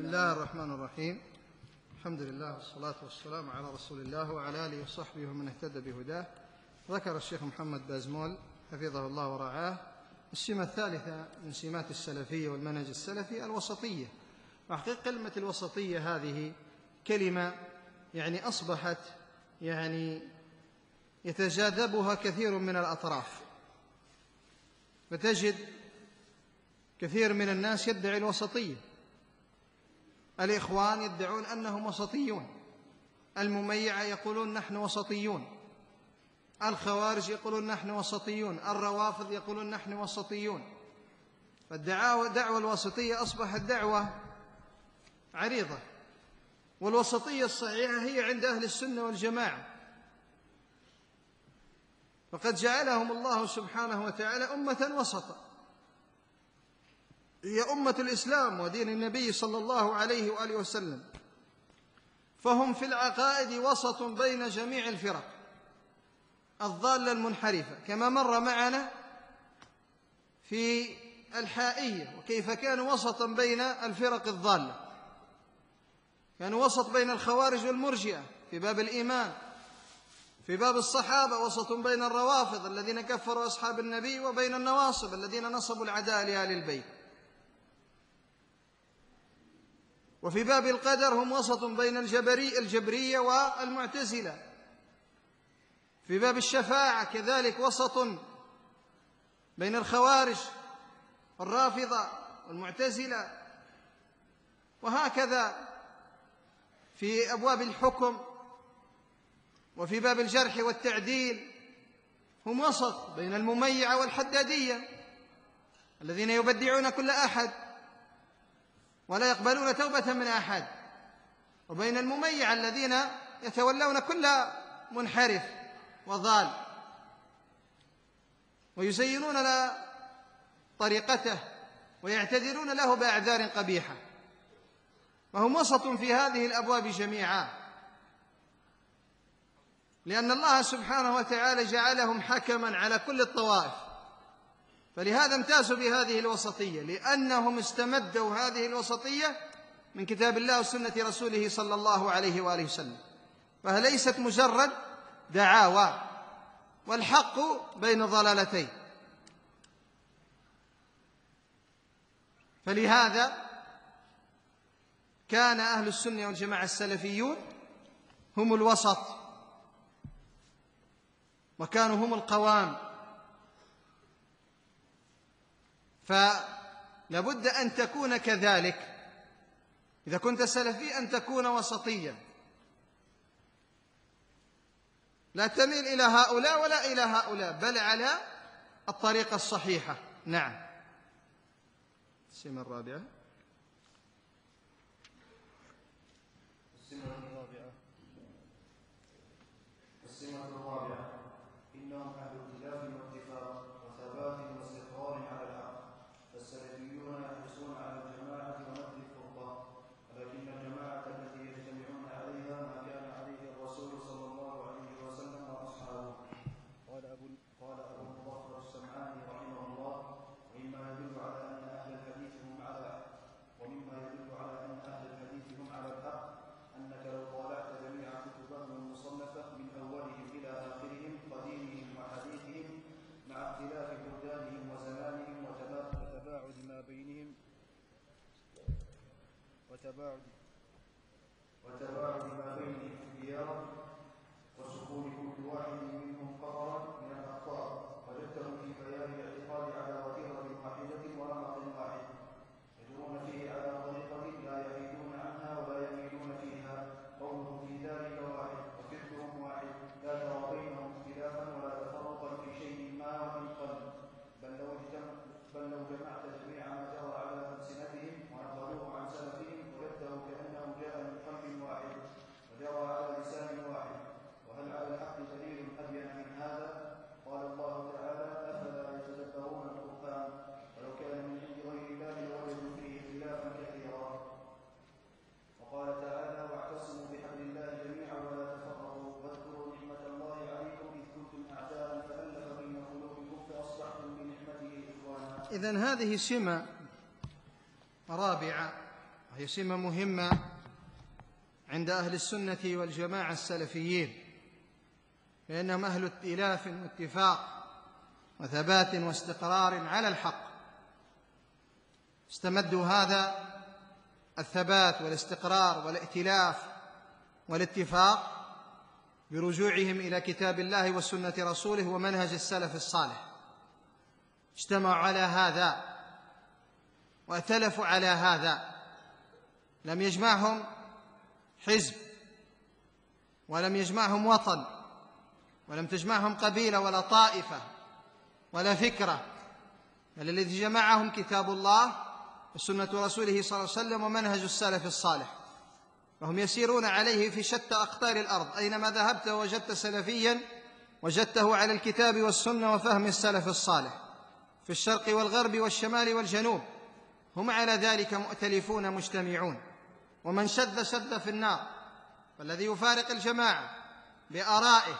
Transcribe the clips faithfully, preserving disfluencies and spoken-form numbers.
الله الرحمن الرحيم. الحمد لله والصلاة والسلام على رسول الله وعلى آله وصحبه ومن اهتدى بهداه. ذكر الشيخ محمد بازمول حفظه الله ورعاه السمة الثالثة من سمات السلفية والمنهج السلفي الوسطية. وحقيقة كلمة الوسطية هذه كلمة يعني أصبحت يعني يتجاذبها كثير من الأطراف، فتجد كثير من الناس يدعي الوسطية. الإخوان يدعون أنهم وسطيون، المميعة يقولون نحن وسطيون، الخوارج يقولون نحن وسطيون، الروافض يقولون نحن وسطيون. فالدعوة دعوة الوسطية أصبحت دعوة عريضة، والوسطية الصحيحة هي عند أهل السنة والجماعة، فقد جعلهم الله سبحانه وتعالى أمة وسطا، هي أمة الإسلام ودين النبي صلى الله عليه وآله وسلم. فهم في العقائد وسط بين جميع الفرق الضالة المنحرفة، كما مر معنا في الحائية وكيف كانوا وسطا بين الفرق الضالة، كانوا وسط بين الخوارج والمرجئة في باب الإيمان، في باب الصحابة وسط بين الروافض الذين كفروا أصحاب النبي وبين النواصب الذين نصبوا العداء لآل البيت، وفي باب القدر هم وسط بين الجبري الجبرية والمعتزلة، في باب الشفاعة كذلك وسط بين الخوارج والرافضة والمعتزلة، وهكذا في أبواب الحكم وفي باب الجرح والتعديل هم وسط بين المميعة والحدادية الذين يبدعون كل أحد ولا يقبلون توبة من أحد، وبين المميعة الذين يتولون كل منحرف وضال ويزينون له طريقته ويعتذرون له بأعذار قبيحة. وهم وسط في هذه الأبواب جميعا، لأن الله سبحانه وتعالى جعلهم حكما على كل الطوائف، فلهذا امتازوا بهذه الوسطية، لأنهم استمدوا هذه الوسطية من كتاب الله وسنة رسوله صلى الله عليه وآله وسلم، فليست مجرد دعاوى، والحق بين ضلالتين. فلهذا كان أهل السنة والجماعة السلفيون هم الوسط، وكانوا هم القوام. فلابد أن تكون كذلك، إذا كنت سلفي أن تكون وسطيا، لا تميل إلى هؤلاء ولا إلى هؤلاء، بل على الطريقة الصحيحة. نعم. السمة الرابعة. السمة الرابعة السمة الرابعة إنهم أهل ائتلاف واتفاق وثبات واستقرار على الحق، فالسلفيون يحرصون على الجماعة ونبذ الفرقة، ولكن الجماعة التي يجتمعون عليها ما كان عليه الرسول صلى الله عليه وسلم وأصحابه. قال أبو قال أبو مظفر السمعاني رحمه الله: ومما يدل على أن أهل الحديث هم على ومما يدل على أن أهل الحديث هم على الحق أنك لو طالعت جميع كتبهم المصنفة من أولهم إلى آخرهم قديمهم وحديثهم مع اختلاف بلدانهم وزمانهم وتباعد ما بينهم وتباعد وتباعد ما بينهم في الديار وسكون كل واحد منهم قطرا من الأخطار، وجدتهم في بيان الاعتقاد على وتيرة واحدة ونمط واحد يدورون فيه على طريقة لا يحيدون عنها ولا يميلون فيها. قولهم في ذلك واحد وفكرهم واحد، لا ترى بينهم اختلافا ولا تفرقا في شيء ما وإن قل، بل لو بل لو جمعت جميع ما جرى على ألسنتهم ونقلوه عن سلفهم وجدته كأنه جاء من قلب واحد وجرى على لسان واحد. وهل على الحق دليل أبين من هذا؟ قال الله تعالى: أفلا يتدبرون القرآن ولو كان من عند غير الله لوجدوا فيه اختلافا كثيرا. وقال تعالى: واعتصموا بحبل الله جميعا ولا تفرقوا واذكروا نعمة الله عليكم إذ كنتم أعداء فألف بين قلوبكم فأصبحتم بنعمته إخوانا. إذن هذه سمة رابعة، وهي سمة مهمة عند أهل السنة والجماعة السلفيين، لأنهم أهل ائتلاف واتفاق وثبات واستقرار على الحق. استمدوا هذا الثبات والاستقرار والائتلاف والاتفاق برجوعهم إلى كتاب الله وسنة رسوله ومنهج السلف الصالح. اجتمعوا على هذا وائتلفوا على هذا، لم يجمعهم حزب ولم يجمعهم وطن ولم تجمعهم قبيلة ولا طائفة ولا فكرة، بل الذي جمعهم كتاب الله وسنة رسوله صلى الله عليه وسلم ومنهج السلف الصالح، وهم يسيرون عليه في شتى أقطار الأرض. أينما ذهبت وجدت سلفيا وجدته على الكتاب والسنة وفهم السلف الصالح، في الشرق والغرب والشمال والجنوب هم على ذلك مؤتلفون مجتمعون. ومن شذ شذ في النار، والذي يفارق الجماعة بآرائه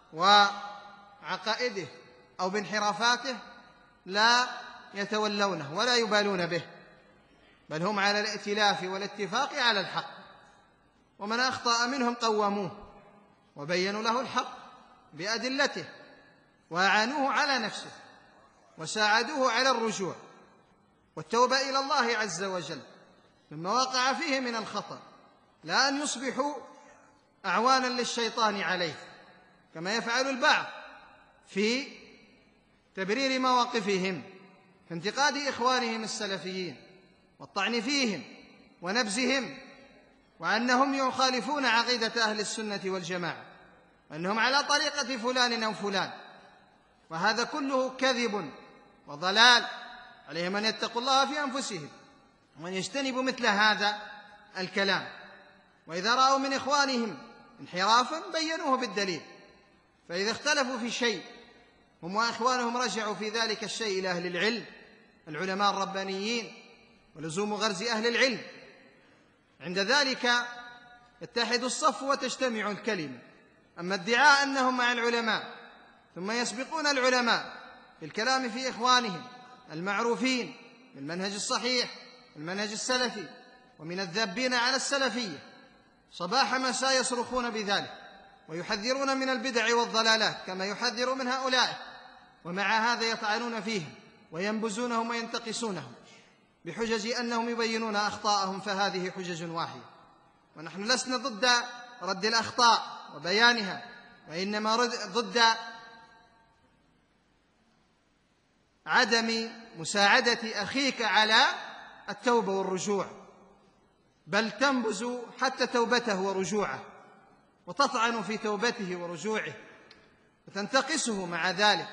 وعقائده أو بانحرافاته لا يتولونه ولا يبالون به، بل هم على الائتلاف والاتفاق على الحق. ومن أخطأ منهم قوموه وبينوا له الحق بأدلته وأعانوه على نفسه وساعدوه على الرجوع والتوبة إلى الله عز وجل مما وقع فيه من الخطأ، لا أن يصبحوا أعوانا للشيطان عليه كما يفعل البعض في تبرير مواقفهم في انتقاد إخوانهم السلفيين والطعن فيهم ونبذهم، وأنهم يخالفون عقيدة أهل السنة والجماعة وأنهم على طريقة فلان أو فلان. وهذا كله كذب وضلال، عليهم أن يتقوا الله في أنفسهم وأن يجتنبوا مثل هذا الكلام. وإذا رأوا من إخوانهم انحرافا بينوه بالدليل، فإذا اختلفوا في شيء هم وإخوانهم رجعوا في ذلك الشيء إلى أهل العلم العلماء الربانيين ولزوم غرز أهل العلم. عند ذلك يتحد الصف وتجتمع الكلمة. أما ادعاء أنهم مع العلماء ثم يسبقون العلماء بالكلام في إخوانهم المعروفين بالمنهج الصحيح المنهج السلفي ومن الذابين على السلفية صباح مساء يصرخون بذلك ويحذرون من البدع والضلالات كما يحذر من هؤلاء، ومع هذا يطعنون فيهم وينبذونهم وينتقصونهم بحجج أنهم يبينون أخطاءهم، فهذه حجج واحية. ونحن لسنا ضد رد الأخطاء وبيانها، وإنما ضد عدم مساعدة أخيك على التوبة والرجوع، بل تنبذ حتى توبته ورجوعه وتطعن في توبته ورجوعه وتنتقصه مع ذلك.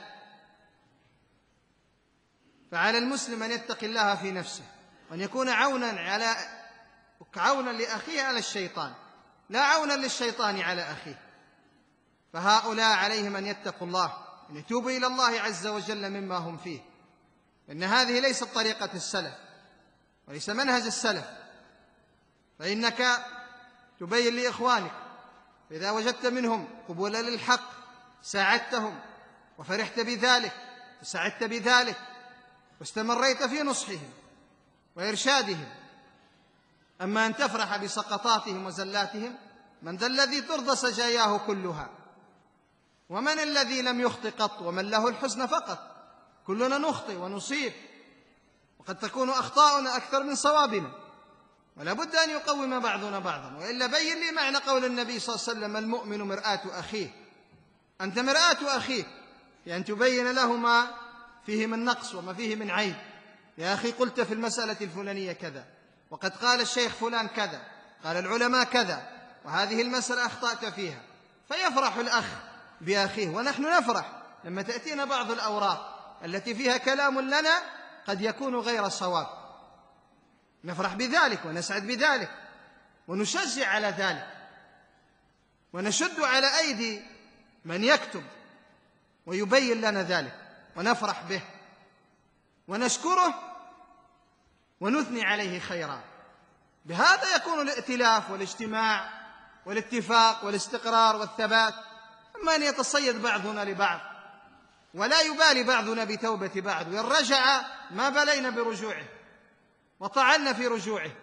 فعلى المسلم أن يتقي الله في نفسه وأن يكون عونا على عونا لأخيه على الشيطان، لا عونا للشيطان على أخيه. فهؤلاء عليهم أن يتقوا الله، أن يتوبوا إلى الله عز وجل مما هم فيه، إن هذه ليست طريقة السلف وليس منهج السلف. فإنك تبين لإخوانك إذا وجدت منهم قبولا للحق ساعدتهم وفرحت بذلك وسعدت بذلك واستمريت في نصحهم وإرشادهم. أما أن تفرح بسقطاتهم وزلاتهم، من ذا الذي ترضى سجاياه كلها؟ ومن الذي لم يخطئ قط ومن له الحسن فقط؟ كلنا نخطئ ونصيب، وقد تكون أخطاؤنا أكثر من صوابنا، ولا بد أن يقوم بعضنا بعضا. وإلا بين لي معنى قول النبي صلى الله عليه وسلم المؤمن مرآة أخيه. أنت مرآة أخيك بأن تبين له ما فيه من نقص وما فيه من عيب. يا أخي قلت في المسألة الفلانية كذا، وقد قال الشيخ فلان كذا، قال العلماء كذا، وهذه المسألة أخطأت فيها. فيفرح الأخ بأخيه، ونحن نفرح لما تأتينا بعض الأوراق التي فيها كلام لنا قد يكون غير صواب، نفرح بذلك ونسعد بذلك ونشجع على ذلك ونشد على أيدي من يكتب ويبين لنا ذلك، ونفرح به ونشكره ونثني عليه خيرا. بهذا يكون الائتلاف والاجتماع والاتفاق والاستقرار والثبات. أما أن يتصيد بعضنا لبعض ولا يبالي بعضنا بتوبة بعض، وإن رجع ما بلينا برجوعه وطعنا في رجوعه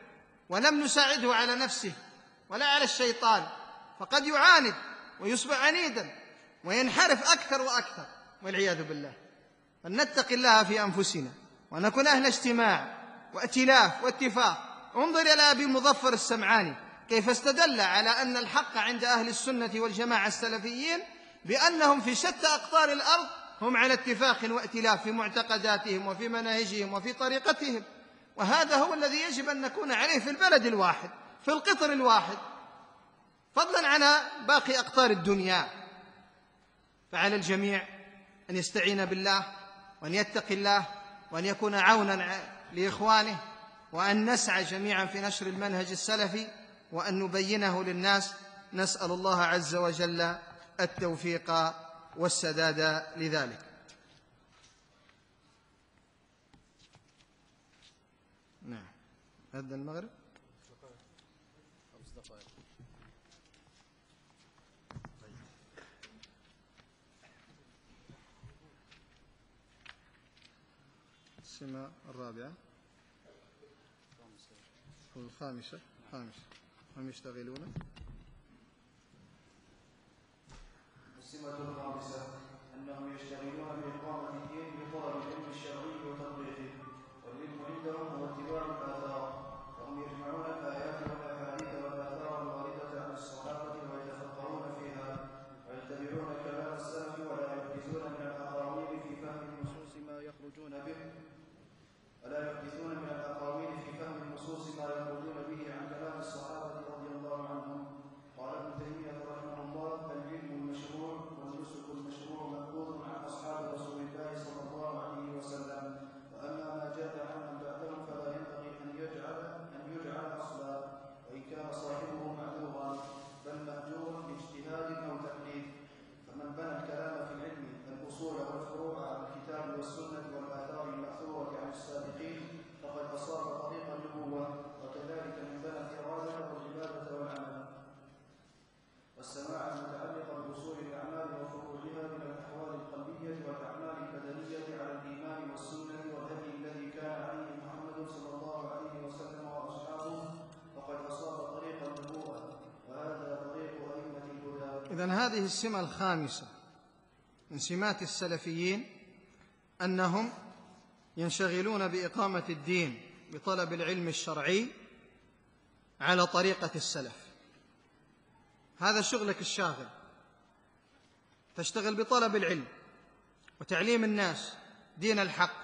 ولم نساعده على نفسه ولا على الشيطان، فقد يعاند ويصبح عنيدا وينحرف أكثر وأكثر والعياذ بالله. فلنتق الله في أنفسنا ونكون أهل اجتماع وائتلاف واتفاق. انظر إلى أبي مظفر السمعاني كيف استدل على أن الحق عند أهل السنة والجماعة السلفيين بأنهم في شتى أقطار الأرض هم على اتفاق وائتلاف في معتقداتهم وفي مناهجهم وفي طريقتهم، وهذا هو الذي يجب أن نكون عليه في البلد الواحد في القطر الواحد، فضلا عن باقي أقطار الدنيا. فعلى الجميع أن يستعين بالله وأن يتقي الله وأن يكون عونا لإخوانه، وأن نسعى جميعا في نشر المنهج السلفي وأن نبينه للناس. نسأل الله عز وجل التوفيق والسداد لذلك. نعم، هذا المغرب السمة الرابعة الخامسة خامسة هم يشتغلون. السمة الخامسة أنهم يشتغلون بإقامة الدين بطلب العلم الشرعي وتطبيقه، والعلم عندهم هو اتباع الآثار، فهم يجمعون الآيات والأحاديث والآثار الواردة عن الصحابة ويتفقهون فيها، ويتبعون كلام السلف ولا يحدثون من الأقاويل في فهم النصوص ما يخرجون به ولا يحدثون من الأقاويل في فهم النصوص ما يخرجون به عن كلام الصحابة رضي الله عنهم. قال ابن تيمية رحمه الله: العلم المشروع والنسك المشروع مأخوذ عن أصحاب رسول الله صلى الله عليه وسلم، وأما ما جاء عمن بعدهم فلا ينبغي أن يجعل أن يجعل أصلا، وإن كان صاحبه معذورا بل مأجورا باجتهاد أو تقليد. فمن بنى الكلام في العلم الأصول والفروع على الكتاب والسنة والآثار المأثورة عن السابقين فقد أصاب طريق النبوة، وكذلك من بنى الإرادة والعبادة والعمل والسماع المتعلقة بأصول الأعمال وفروعها من الأحوال القلبية والأعمال البدنية على الإيمان والسنة والهدي الذي كان عليه محمد صلى الله عليه وسلم وأصحابه فقد أصاب طريق النبوة، وهذا طريق أئمة الهدى. إذن هذه السمة الخامسة من سمات السلفيين أنهم ينشغلون بإقامة الدين بطلب العلم الشرعي على طريقة السلف. هذا شغلك الشاغل، تشتغل بطلب العلم وتعليم الناس دين الحق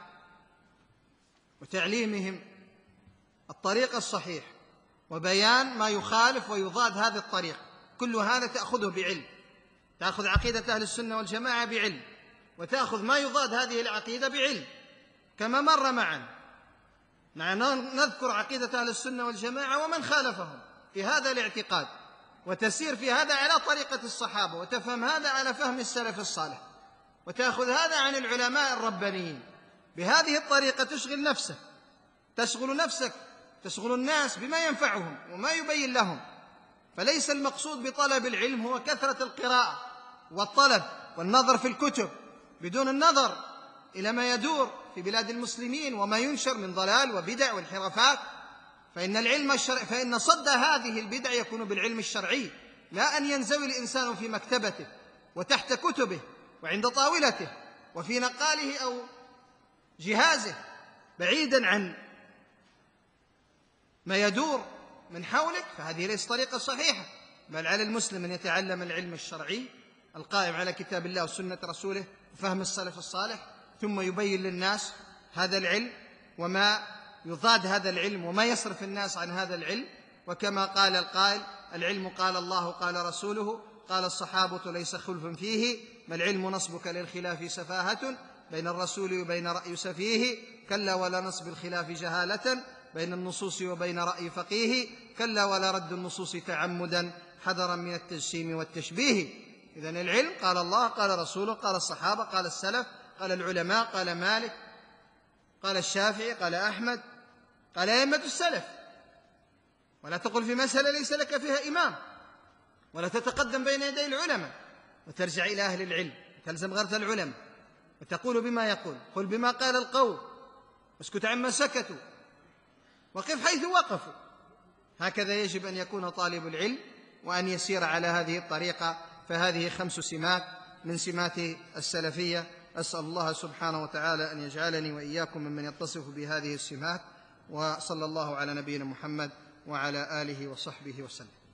وتعليمهم الطريق الصحيح وبيان ما يخالف ويضاد هذه الطريق. كل هذا تأخذه بعلم، تأخذ عقيدة أهل السنة والجماعة بعلم، وتأخذ ما يضاد هذه العقيدة بعلم، كما مر معنا. نذكر عقيدة أهل السنة والجماعة ومن خالفهم في هذا الاعتقاد، وتسير في هذا على طريقة الصحابة، وتفهم هذا على فهم السلف الصالح، وتأخذ هذا عن العلماء الربانيين. بهذه الطريقة تشغل نفسك تشغل نفسك تشغل الناس بما ينفعهم وما يبين لهم. فليس المقصود بطلب العلم هو كثرة القراءة والطلب والنظر في الكتب بدون النظر إلى ما يدور في بلاد المسلمين وما ينشر من ضلال وبدع وانحرافات. فإن العلم الشرعي فإن صد هذه البدع يكون بالعلم الشرعي، لا أن ينزوي الإنسان في مكتبته وتحت كتبه وعند طاولته وفي نقاله أو جهازه بعيدا عن ما يدور من حولك. فهذه ليست طريقة صحيحة، بل على المسلم أن يتعلم العلم الشرعي القائم على كتاب الله وسنة رسوله وفهم السلف الصالح، ثم يبين للناس هذا العلم وما يضاد هذا العلم وما يصرف الناس عن هذا العلم. وكما قال القائل: العلم قال الله قال رسوله قال الصحابة ليس خلف فيه، ما العلم نصبك للخلاف سفاهة بين الرسول وبين رأي سفيه، كلا ولا نصب الخلاف جهالة بين النصوص وبين رأي فقيه، كلا ولا رد النصوص تعمدا حذرا من التجسيم والتشبيه. إذن العلم قال الله قال رسوله قال الصحابة قال السلف قال العلماء قال مالك قال الشافعي قال أحمد قال أئمة السلف. ولا تقل في مسألة ليس لك فيها إمام، ولا تتقدم بين يدي العلماء وترجع إلى أهل العلم وتلزم غرة العلماء وتقول بما يقول. قل بما قال القول، اسكت عما سكتوا، وقف حيث وقفوا. هكذا يجب أن يكون طالب العلم وأن يسير على هذه الطريقة. فهذه خمس سمات من سمات السلفية. أسأل الله سبحانه وتعالى أن يجعلني وإياكم ممن يتصف بهذه السمات. وصلى الله على نبينا محمد وعلى آله وصحبه وسلم.